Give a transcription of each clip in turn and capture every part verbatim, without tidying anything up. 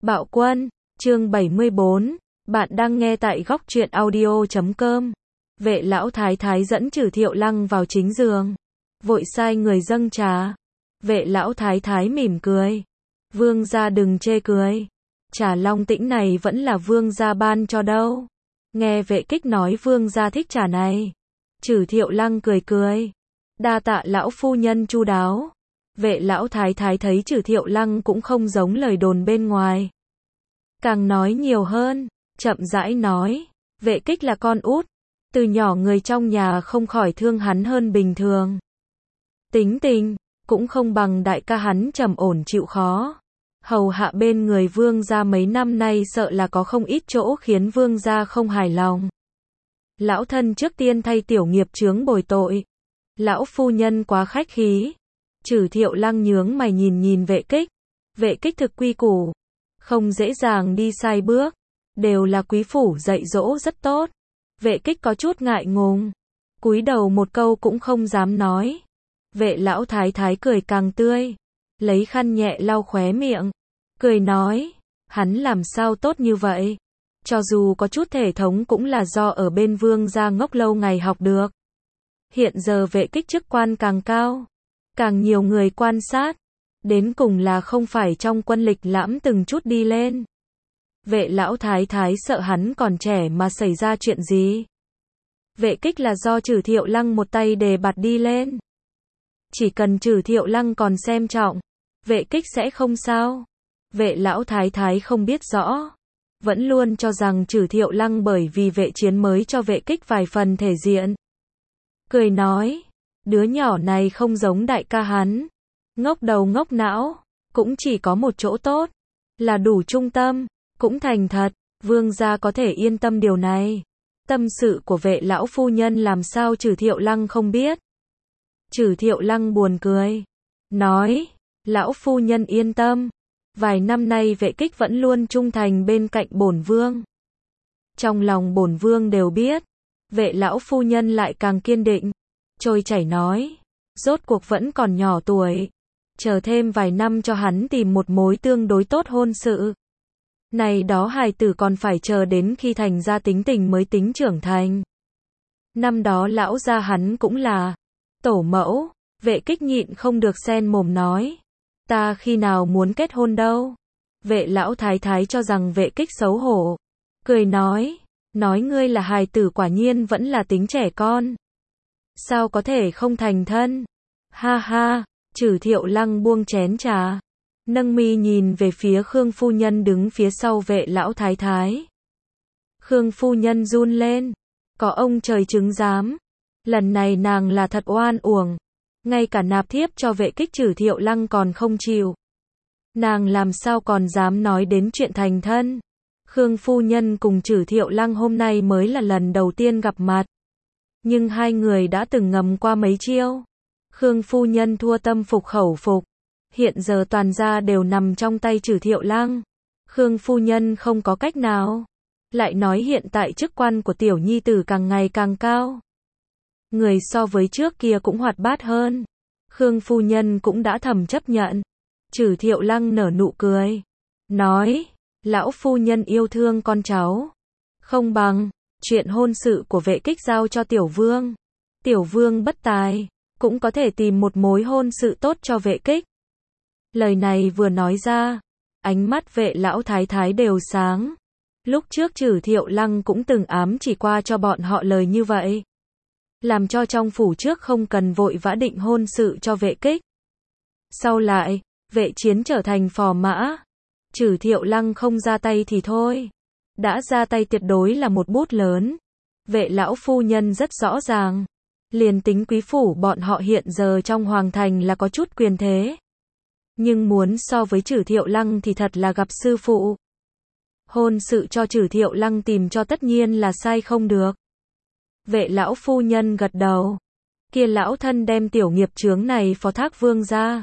Bạo Quân, chương bảy mươi bốn, bạn đang nghe tại góc truyện audio chấm com. Vệ lão thái thái dẫn Trử Thiệu Lăng vào chính giường, vội sai người dâng trà. Vệ lão thái thái mỉm cười, vương gia đừng chê cười, trà long tĩnh này vẫn là vương gia ban cho đâu. Nghe Vệ Kích nói vương gia thích trà này, Trử Thiệu Lăng cười cười, đa tạ lão phu nhân chu đáo. Vệ lão thái thái thấy Trử Thiệu Lăng cũng không giống lời đồn bên ngoài, càng nói nhiều hơn, chậm rãi nói, Vệ Kích là con út, từ nhỏ người trong nhà không khỏi thương hắn hơn bình thường. Tính tình cũng không bằng đại ca hắn trầm ổn chịu khó, hầu hạ bên người vương gia mấy năm nay sợ là có không ít chỗ khiến vương gia không hài lòng. Lão thân trước tiên thay tiểu nghiệp chướng bồi tội, lão phu nhân quá khách khí. Trử Thiệu Lăng nhướng mày nhìn nhìn Vệ Kích, Vệ Kích thực quy củ, không dễ dàng đi sai bước, đều là quý phủ dạy dỗ rất tốt. Vệ Kích có chút ngại ngùng, cúi đầu một câu cũng không dám nói. Vệ lão thái thái cười càng tươi, lấy khăn nhẹ lau khóe miệng, cười nói, hắn làm sao tốt như vậy, cho dù có chút thể thống cũng là do ở bên vương gia ngốc lâu ngày học được. Hiện giờ Vệ Kích chức quan càng cao, càng nhiều người quan sát, đến cùng là không phải trong quân lịch lãm từng chút đi lên. Vệ lão thái thái sợ hắn còn trẻ mà xảy ra chuyện gì. Vệ Kích là do Trử Thiệu Lăng một tay đề bạt đi lên. Chỉ cần Trử Thiệu Lăng còn xem trọng, Vệ Kích sẽ không sao. Vệ lão thái thái không biết rõ, vẫn luôn cho rằng Trử Thiệu Lăng bởi vì vệ chiến mới cho Vệ Kích vài phần thể diện. Cười nói, đứa nhỏ này không giống đại ca hắn, ngốc đầu ngốc não, cũng chỉ có một chỗ tốt, là đủ trung tâm, cũng thành thật, vương gia có thể yên tâm điều này. Tâm sự của vệ lão phu nhân làm sao Trử Thiệu Lăng không biết. Trử Thiệu Lăng buồn cười, nói, lão phu nhân yên tâm, vài năm nay Vệ Kích vẫn luôn trung thành bên cạnh bổn vương. Trong lòng bổn vương đều biết, vệ lão phu nhân lại càng kiên định, trôi chảy nói, rốt cuộc vẫn còn nhỏ tuổi, chờ thêm vài năm cho hắn tìm một mối tương đối tốt hôn sự. Này đó hài tử còn phải chờ đến khi thành ra tính tình mới tính trưởng thành. Năm đó lão gia hắn cũng là tổ mẫu. Vệ Kích nhịn không được xen mồm nói, ta khi nào muốn kết hôn đâu. Vệ lão thái thái cho rằng Vệ Kích xấu hổ, cười nói, nói ngươi là hài tử quả nhiên vẫn là tính trẻ con, sao có thể không thành thân. Ha ha. Trử Thiệu Lăng buông chén trà, nâng mi nhìn về phía Khương phu nhân đứng phía sau vệ lão thái thái. Khương phu nhân run lên, có ông trời chứng giám, lần này nàng là thật oan uổng, ngay cả nạp thiếp cho Vệ Kích Trử Thiệu Lăng còn không chịu, nàng làm sao còn dám nói đến chuyện thành thân. Khương phu nhân cùng Trử Thiệu Lăng hôm nay mới là lần đầu tiên gặp mặt, nhưng hai người đã từng ngầm qua mấy chiêu. Khương phu nhân thua tâm phục khẩu phục, hiện giờ toàn gia đều nằm trong tay Trử Thiệu Lăng. Khương phu nhân không có cách nào, lại nói hiện tại chức quan của tiểu nhi tử càng ngày càng cao, người so với trước kia cũng hoạt bát hơn. Khương phu nhân cũng đã thầm chấp nhận. Trử Thiệu Lăng nở nụ cười, nói, lão phu nhân yêu thương con cháu, không bằng chuyện hôn sự của Vệ Kích giao cho tiểu vương. Tiểu vương bất tài, cũng có thể tìm một mối hôn sự tốt cho Vệ Kích. Lời này vừa nói ra, ánh mắt vệ lão thái thái đều sáng. Lúc trước Trử Thiệu Lăng cũng từng ám chỉ qua cho bọn họ lời như vậy, làm cho trong phủ trước không cần vội vã định hôn sự cho Vệ Kích. Sau lại, vệ chiến trở thành phò mã, Trử Thiệu Lăng không ra tay thì thôi, đã ra tay tuyệt đối là một bút lớn. Vệ lão phu nhân rất rõ ràng, liền tính quý phủ bọn họ hiện giờ trong hoàng thành là có chút quyền thế, nhưng muốn so với Trử Thiệu Lăng thì thật là gặp sư phụ. Hôn sự cho Trử Thiệu Lăng tìm cho tất nhiên là sai không được. Vệ lão phu nhân gật đầu, kia lão thân đem tiểu nghiệp chướng này phó thác vương gia.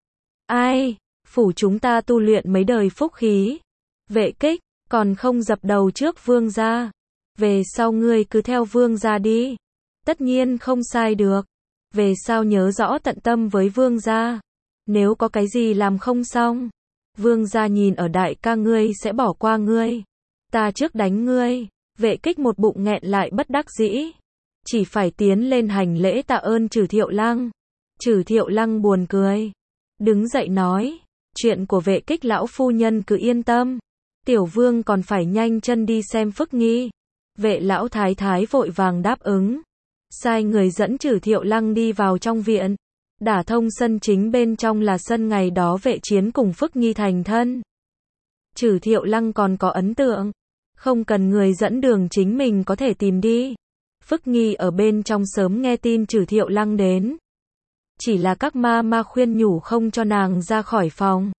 Ai, phủ chúng ta tu luyện mấy đời phúc khí. Vệ Kích, còn không dập đầu trước vương gia, về sau ngươi cứ theo vương gia đi, tất nhiên không sai được. Về sau nhớ rõ tận tâm với vương gia, nếu có cái gì làm không xong, Vương gia nhìn ở đại ca ngươi sẽ bỏ qua ngươi. Ta trước đánh ngươi. Vệ Kích một bụng nghẹn lại bất đắc dĩ. Chỉ phải tiến lên hành lễ tạ ơn Trừ Thiệu Lăng. Trừ Thiệu Lăng buồn cười. Đứng dậy nói. Chuyện của Vệ Kích lão phu nhân cứ yên tâm. Tiểu vương còn phải nhanh chân đi xem Phức Nghi. Vệ lão thái thái vội vàng đáp ứng. Sai người dẫn Trừ Thiệu Lăng đi vào trong viện. Đả thông sân chính bên trong là sân ngày đó Vệ Chiến cùng Phức Nghi thành thân. Trừ Thiệu Lăng còn có ấn tượng. Không cần người dẫn đường chính mình có thể tìm đi. Phức Nghi ở bên trong sớm nghe tin Trừ Thiệu Lăng đến. Chỉ là các ma ma khuyên nhủ không cho nàng ra khỏi phòng.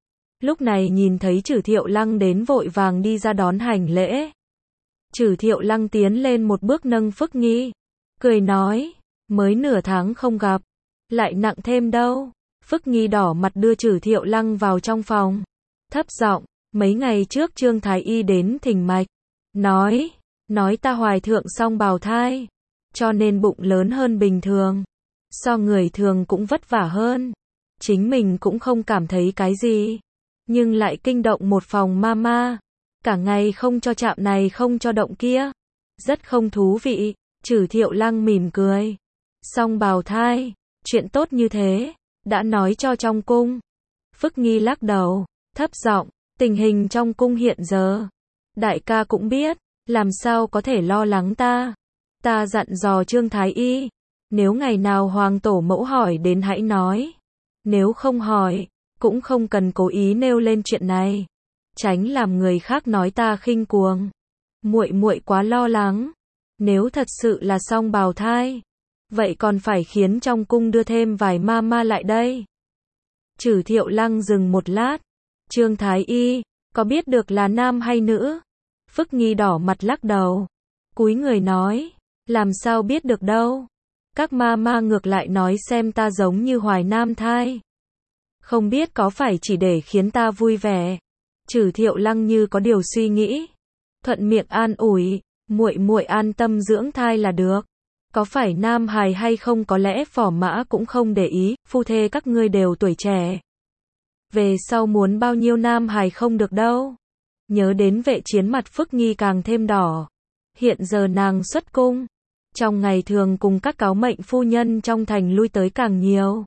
Lúc này nhìn thấy Trừ Thiệu Lăng đến vội vàng đi ra đón hành lễ. Trừ Thiệu Lăng tiến lên một bước nâng Phức Nghi. Cười nói, mới nửa tháng không gặp. Lại nặng thêm đâu. Phức Nghi đỏ mặt đưa Trừ Thiệu Lăng vào trong phòng. Thấp giọng, mấy ngày trước Trương Thái Y đến thỉnh mạch. Nói, nói ta hoài thượng song bào thai. Cho nên bụng lớn hơn bình thường. So người thường cũng vất vả hơn. Chính mình cũng không cảm thấy cái gì. Nhưng lại kinh động một phòng mama. Cả ngày không cho chạm này không cho động kia. Rất không thú vị. Trừ Thiệu Lăng mỉm cười. Song bào thai. Chuyện tốt như thế. Đã nói cho trong cung. Phức Nghi lắc đầu. Thấp giọng. Tình hình trong cung hiện giờ. Đại ca cũng biết. Làm sao có thể lo lắng ta. Ta dặn dò Trương Thái Y. Nếu ngày nào hoàng tổ mẫu hỏi đến hãy nói. Nếu không hỏi. Cũng không cần cố ý nêu lên chuyện này. Tránh làm người khác nói ta khinh cuồng. Muội muội quá lo lắng. Nếu thật sự là song bào thai. Vậy còn phải khiến trong cung đưa thêm vài ma ma lại đây. Trừ Thiệu Lăng dừng một lát. Trương Thái Y, có biết được là nam hay nữ? Phức Nghi đỏ mặt lắc đầu. Cúi người nói. Làm sao biết được đâu. Các ma ma ngược lại nói xem ta giống như hoài nam thai. Không biết có phải chỉ để khiến ta vui vẻ. Trừ Thiệu Lăng như có điều suy nghĩ. Thuận miệng an ủi. Muội muội an tâm dưỡng thai là được. Có phải nam hài hay không có lẽ Phò Mã cũng không để ý. Phu thê các ngươi đều tuổi trẻ. Về sau muốn bao nhiêu nam hài không được đâu. Nhớ đến Vệ Chiến mặt Phức Nghi càng thêm đỏ. Hiện giờ nàng xuất cung. Trong ngày thường cùng các cáo mệnh phu nhân trong thành lui tới càng nhiều.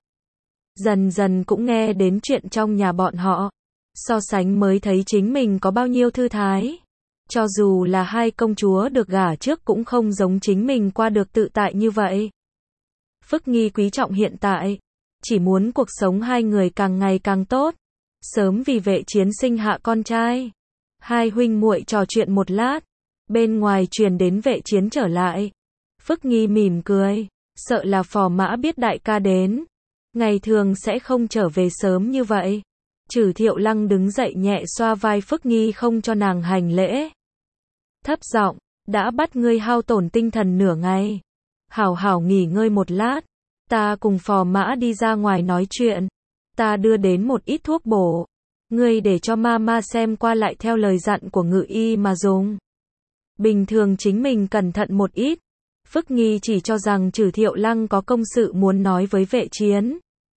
Dần dần cũng nghe đến chuyện trong nhà bọn họ. So sánh mới thấy chính mình có bao nhiêu thư thái. Cho dù là hai công chúa được gả trước cũng không giống chính mình qua được tự tại như vậy. Phức Nghi quý trọng hiện tại. Chỉ muốn cuộc sống hai người càng ngày càng tốt. Sớm vì Vệ Chiến sinh hạ con trai. Hai huynh muội trò chuyện một lát. Bên ngoài truyền đến Vệ Chiến trở lại. Phức Nghi mỉm cười. Sợ là Phò Mã biết đại ca đến. Ngày thường sẽ không trở về sớm như vậy. Trừ Thiệu Lăng đứng dậy nhẹ xoa vai Phức Nghi không cho nàng hành lễ. Thấp giọng, đã bắt ngươi hao tổn tinh thần nửa ngày. Hảo hảo nghỉ ngơi một lát. Ta cùng Phò Mã đi ra ngoài nói chuyện. Ta đưa đến một ít thuốc bổ. Ngươi để cho mama xem qua lại theo lời dặn của ngự y mà dùng. Bình thường chính mình cẩn thận một ít. Phức Nghi chỉ cho rằng Trừ Thiệu Lăng có công sự muốn nói với Vệ Chiến.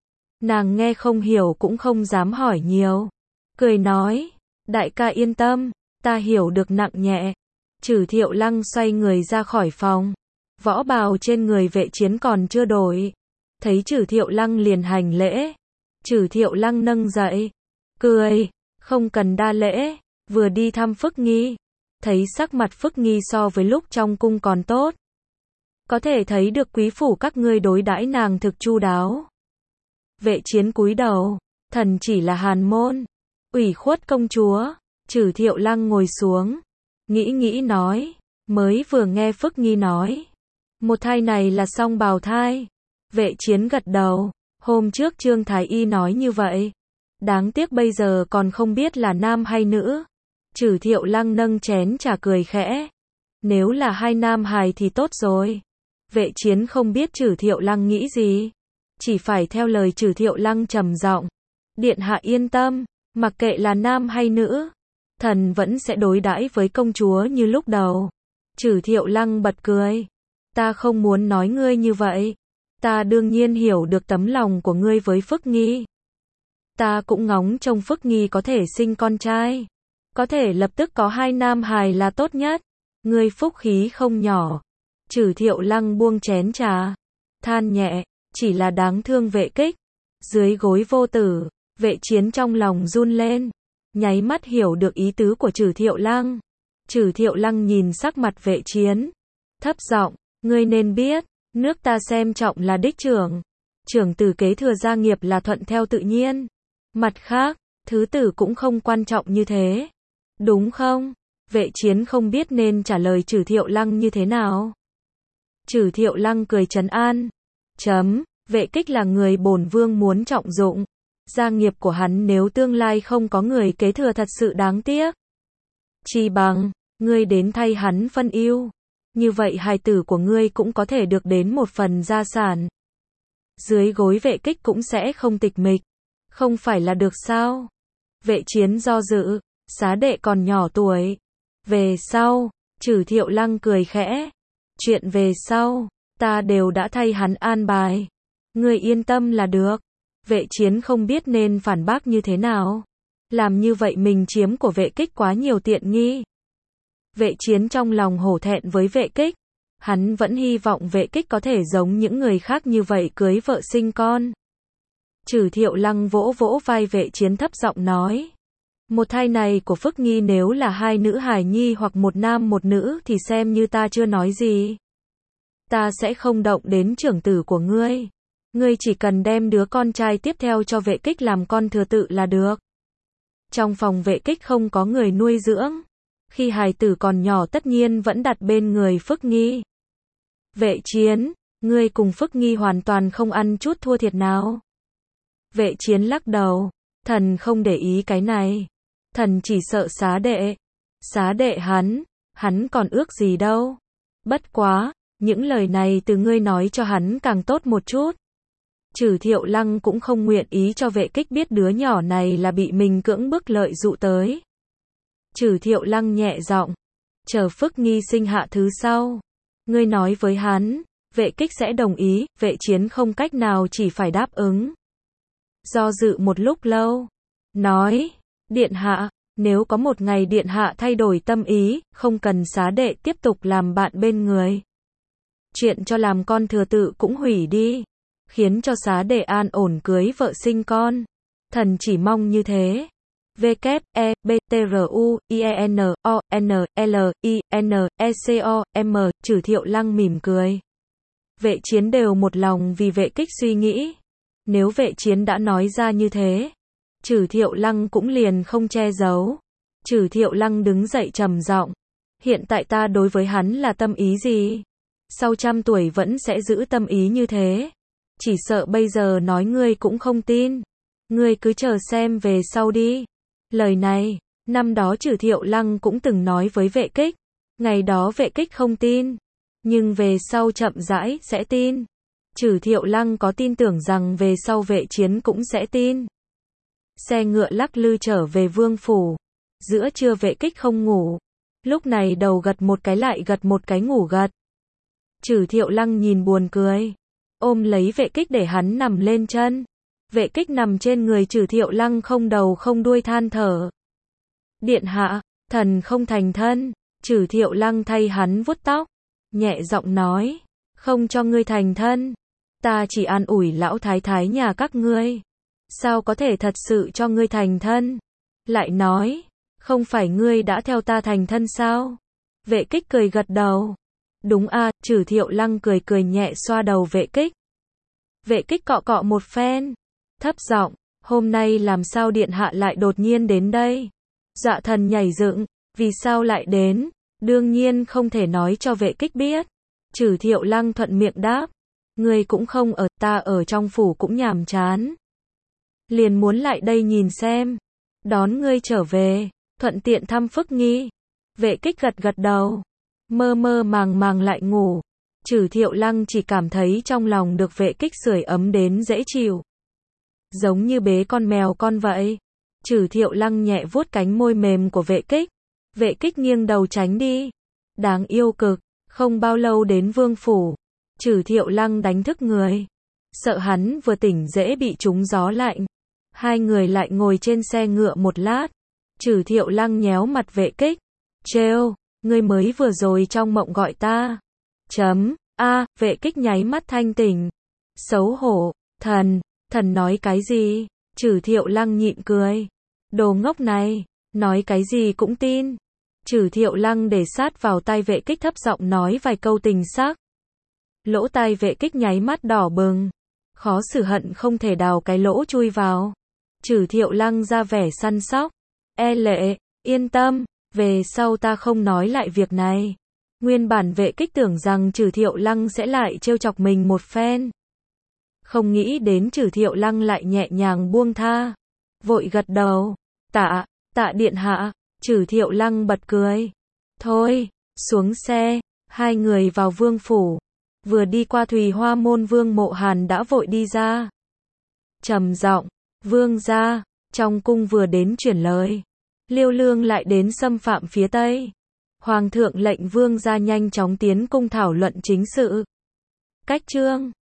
Nàng nghe không hiểu cũng không dám hỏi nhiều. Cười nói, đại ca yên tâm, ta hiểu được nặng nhẹ. Trừ Thiệu Lăng xoay người ra khỏi phòng. Võ bào trên người Vệ Chiến còn chưa đổi. Thấy Trừ Thiệu Lăng liền hành lễ. Trừ Thiệu Lăng nâng dậy. Cười, không cần đa lễ. Vừa đi thăm Phức Nghi. Thấy sắc mặt Phức Nghi so với lúc trong cung còn tốt. Có thể thấy được quý phủ các ngươi đối đãi nàng thực chu đáo. Vệ Chiến cúi đầu. Thần chỉ là hàn môn. Ủy khuất công chúa. Trừ Thiệu Lăng ngồi xuống. Nghĩ nghĩ nói. Mới vừa nghe Phức Nghi nói. Một thai này là song bào thai. Vệ Chiến gật đầu. Hôm trước Trương Thái Y nói như vậy. Đáng tiếc bây giờ còn không biết là nam hay nữ. Trừ Thiệu Lăng nâng chén trà cười khẽ. Nếu là hai nam hài thì tốt rồi. Vệ Chiến không biết Trừ Thiệu Lăng nghĩ gì. Chỉ phải theo lời Trừ Thiệu Lăng trầm giọng. Điện hạ yên tâm. Mặc kệ là nam hay nữ. Thần vẫn sẽ đối đãi với công chúa như lúc đầu. Trừ Thiệu Lăng bật cười. Ta không muốn nói ngươi như vậy. Ta đương nhiên hiểu được tấm lòng của ngươi với Phức Nghi. Ta cũng ngóng trông Phước Nghi có thể sinh con trai. Có thể lập tức có hai nam hài là tốt nhất. Ngươi phúc khí không nhỏ. Trừ Thiệu Lăng buông chén trà. Than nhẹ, chỉ là đáng thương Vệ Kích. Dưới gối Vô Tử, Vệ Chiến trong lòng run lên. Nháy mắt hiểu được ý tứ của Trừ Thiệu Lăng. Trừ Thiệu Lăng nhìn sắc mặt Vệ Chiến. Thấp giọng, ngươi nên biết, nước ta xem trọng là đích trưởng. Trưởng tử kế thừa gia nghiệp là thuận theo tự nhiên. Mặt khác, thứ tử cũng không quan trọng như thế. Đúng không? Vệ Chiến không biết nên trả lời Trừ Thiệu Lăng như thế nào. Trừ Thiệu Lăng cười trấn an. Chấm, Vệ Kích là người bổn vương muốn trọng dụng. Gia nghiệp của hắn nếu tương lai không có người kế thừa thật sự đáng tiếc. Chi bằng, ngươi đến thay hắn phân ưu. Như vậy hài tử của ngươi cũng có thể được đến một phần gia sản. Dưới gối Vệ Kích cũng sẽ không tịch mịch. Không phải là được sao? Vệ Chiến do dự, xá đệ còn nhỏ tuổi. Về sau, Trừ Thiệu Lăng cười khẽ. Chuyện về sau, ta đều đã thay hắn an bài. Ngươi yên tâm là được. Vệ Chiến không biết nên phản bác như thế nào. Làm như vậy mình chiếm của Vệ Kích quá nhiều tiện nghi. Vệ Chiến trong lòng hổ thẹn với Vệ Kích. Hắn vẫn hy vọng Vệ Kích có thể giống những người khác như vậy cưới vợ sinh con. Trừ Thiệu Lăng vỗ vỗ vai Vệ Chiến thấp giọng nói. Một thai này của Phước Nghi nếu là hai nữ hài nhi hoặc một nam một nữ thì xem như ta chưa nói gì. Ta sẽ không động đến trưởng tử của ngươi. Ngươi chỉ cần đem đứa con trai tiếp theo cho Vệ Kích làm con thừa tự là được. Trong phòng Vệ Kích không có người nuôi dưỡng. Khi hài tử còn nhỏ tất nhiên vẫn đặt bên người Phước Nghi. Vệ Chiến, ngươi cùng Phước Nghi hoàn toàn không ăn chút thua thiệt nào. Vệ Chiến lắc đầu. Thần không để ý cái này. Thần chỉ sợ xá đệ. Xá đệ hắn, hắn còn ước gì đâu. Bất quá, những lời này từ ngươi nói cho hắn càng tốt một chút. Trừ Thiệu Lăng cũng không nguyện ý cho Vệ Kích biết đứa nhỏ này là bị mình cưỡng bức lợi dụ tới. Trừ Thiệu Lăng nhẹ giọng. Chờ Phước Nghi sinh hạ thứ sau. Ngươi nói với hắn, Vệ Kích sẽ đồng ý, Vệ Chiến không cách nào chỉ phải đáp ứng. Do dự một lúc lâu. Nói, Điện hạ, nếu có một ngày Điện hạ thay đổi tâm ý, không cần xá đệ tiếp tục làm bạn bên người. Chuyện cho làm con thừa tự cũng hủy đi. Khiến cho xá đệ an ổn cưới vợ sinh con. Thần chỉ mong như thế. W, E, B, T, R, U, I, E, N, O, N, L, I, N, E, C, O, M, Trừ Thiệu Lăng mỉm cười. Vệ Chiến đều một lòng vì Vệ Kích suy nghĩ. Nếu Vệ Chiến đã nói ra như thế, Trừ Thiệu Lăng cũng liền không che giấu. Trừ Thiệu Lăng đứng dậy trầm giọng. Hiện tại ta đối với hắn là tâm ý gì? Sau trăm tuổi vẫn sẽ giữ tâm ý như thế. Chỉ sợ bây giờ nói ngươi cũng không tin. Ngươi cứ chờ xem về sau đi. Lời này, năm đó Trừ Thiệu Lăng cũng từng nói với Vệ Kích. Ngày đó Vệ Kích không tin. Nhưng về sau chậm rãi sẽ tin. Trừ Thiệu Lăng có tin tưởng rằng về sau Vệ Chiến cũng sẽ tin. Xe ngựa lắc lư trở về vương phủ. Giữa trưa Vệ Kích không ngủ. Lúc này đầu gật một cái lại gật một cái ngủ gật. Trừ Thiệu Lăng nhìn buồn cười. Ôm lấy Vệ Kích để hắn nằm lên chân. Vệ Kích nằm trên người Trừ Thiệu Lăng không đầu không đuôi than thở. Điện hạ, thần không thành thân. Trừ Thiệu Lăng thay hắn vuốt tóc. Nhẹ giọng nói. Không cho ngươi thành thân. Ta chỉ an ủi lão thái thái nhà các ngươi. Sao có thể thật sự cho ngươi thành thân? Lại nói. Không phải ngươi đã theo ta thành thân sao? Vệ Kích cười gật đầu. Đúng a, à, Trừ Thiệu Lăng cười cười nhẹ xoa đầu Vệ Kích. Vệ Kích cọ cọ một phen. Thấp giọng, hôm nay làm sao điện hạ lại đột nhiên đến đây? Dạ thần nhảy dựng, vì sao lại đến? Đương nhiên không thể nói cho Vệ Kích biết. Trừ Thiệu Lăng thuận miệng đáp. Ngươi cũng không ở, ta ở trong phủ cũng nhàm chán. Liền muốn lại đây nhìn xem. Đón ngươi trở về, thuận tiện thăm Phước Nghi. Vệ Kích gật gật đầu. Mơ mơ màng màng lại ngủ. Trừ Thiệu Lăng chỉ cảm thấy trong lòng được Vệ Kích sưởi ấm đến dễ chịu. Giống như bế con mèo con vậy. Trừ Thiệu Lăng nhẹ vuốt cánh môi mềm của Vệ Kích. Vệ Kích nghiêng đầu tránh đi. Đáng yêu cực. Không bao lâu đến vương phủ. Trừ Thiệu Lăng đánh thức người. Sợ hắn vừa tỉnh dễ bị trúng gió lạnh. Hai người lại ngồi trên xe ngựa một lát. Trừ Thiệu Lăng nhéo mặt Vệ Kích. Trêu, ngươi mới vừa rồi trong mộng gọi ta. Chấm, a, Vệ Kích nháy mắt thanh tỉnh. Xấu hổ, thần, thần nói cái gì? Trừ Thiệu Lăng nhịn cười. Đồ ngốc này, nói cái gì cũng tin. Trừ Thiệu Lăng để sát vào tai Vệ Kích thấp giọng nói vài câu tình sắc. Lỗ tai Vệ Kích nháy mắt đỏ bừng. Khó xử hận không thể đào cái lỗ chui vào. Trừ Thiệu Lăng ra vẻ săn sóc. E lệ, yên tâm, về sau ta không nói lại việc này. Nguyên bản Vệ Kích tưởng rằng Trừ Thiệu Lăng sẽ lại trêu chọc mình một phen. Không nghĩ đến Trừ Thiệu Lăng lại nhẹ nhàng buông tha. Vội gật đầu. Tạ, tạ điện hạ. Trừ Thiệu Lăng bật cười. Thôi, xuống xe. Hai người vào vương phủ. Vừa đi qua Thùy Hoa môn, Vương Mộ Hàn đã vội đi ra. Trầm giọng, vương gia, trong cung vừa đến chuyển lời. Liêu Lương lại đến xâm phạm phía Tây. Hoàng thượng lệnh vương gia nhanh chóng tiến cung thảo luận chính sự. Cách chương